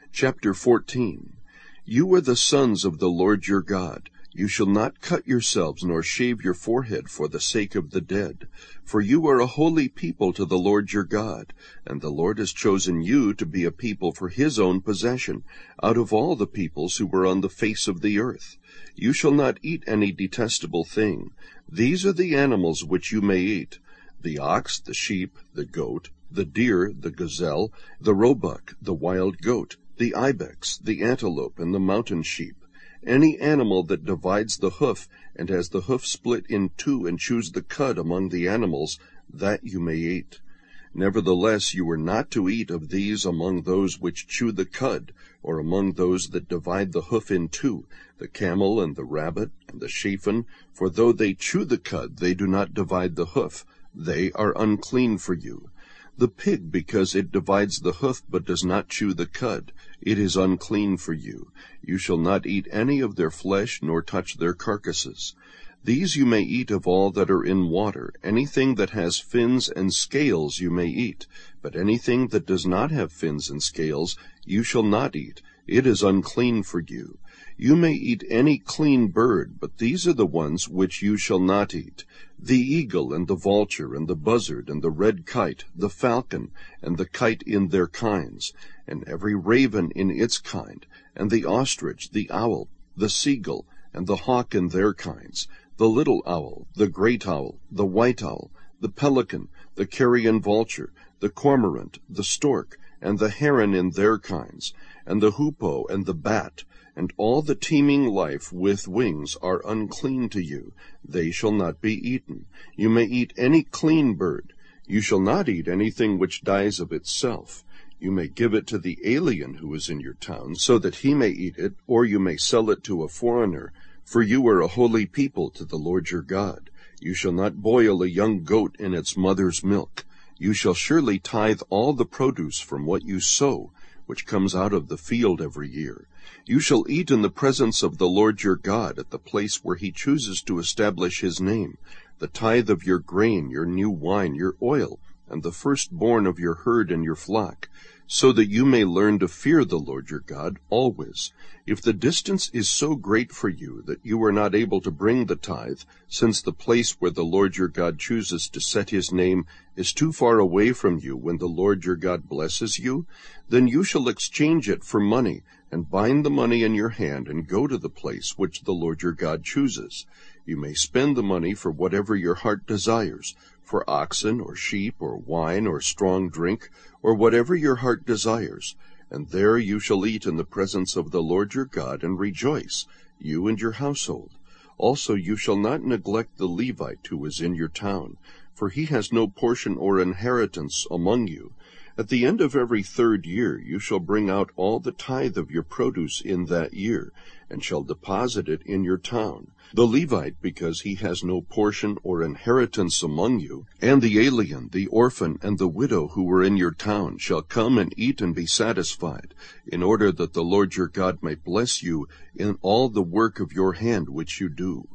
Chapter 14. You are the sons of the Lord your God. You shall not cut yourselves nor shave your forehead for the sake of the dead. For you are a holy people to the Lord your God, and the Lord has chosen you to be a people for his own possession, out of all the peoples who were on the face of the earth. You shall not eat any detestable thing. These are the animals which you may eat: the ox, the sheep, the goat, the deer, the gazelle, the roebuck, the wild goat, the ibex, the antelope, and the mountain sheep. Any animal that divides the hoof, and has the hoof split in two, and chews the cud among the animals, that you may eat. Nevertheless you are not to eat of these among those which chew the cud, or among those that divide the hoof in two, the camel and the rabbit and the chafin, for though they chew the cud, they do not divide the hoof. They are unclean for you. The pig, because it divides the hoof but does not chew the cud, it is unclean for you. You shall not eat any of their flesh, nor touch their carcasses. These you may eat of all that are in water. Anything that has fins and scales you may eat, but anything that does not have fins and scales you shall not eat. It is unclean for you. You may eat any clean bird, but these are the ones which you shall not eat: the eagle, and the vulture, and the buzzard, and the red kite, the falcon, and the kite in their kinds, and every raven in its kind, and the ostrich, the owl, the seagull, and the hawk in their kinds, the little owl, the great owl, the white owl, the pelican, the carrion vulture, the cormorant, the stork, and the heron in their kinds, and the hoopoe, and the bat, and all the teeming life with wings are unclean to you. They shall not be eaten. You may eat any clean bird. You shall not eat anything which dies of itself. You may give it to the alien who is in your town, so that he may eat it, or you may sell it to a foreigner. For you are a holy people to the Lord your God. You shall not boil a young goat in its mother's milk. You shall surely tithe all the produce from what you sow, which comes out of the field every year. You shall eat in the presence of the Lord your God at the place where he chooses to establish his name, the tithe of your grain, your new wine, your oil, and the firstborn of your herd and your flock, so that you may learn to fear the Lord your God always. If the distance is so great for you that you are not able to bring the tithe, since the place where the Lord your God chooses to set his name is too far away from you when the Lord your God blesses you, then you shall exchange it for money, and bind the money in your hand, and go to the place which the Lord your God chooses. You may spend the money for whatever your heart desires, for oxen, or sheep, or wine, or strong drink, or whatever your heart desires. And there you shall eat in the presence of the Lord your God, and rejoice, you and your household. Also you shall not neglect the Levite who is in your town, for he has no portion or inheritance among you. At the end of every 3rd year you shall bring out all the tithe of your produce in that year, and shall deposit it in your town. The Levite, because he has no portion or inheritance among you, and the alien, the orphan, and the widow who are in your town, shall come and eat and be satisfied, in order that the Lord your God may bless you in all the work of your hand which you do.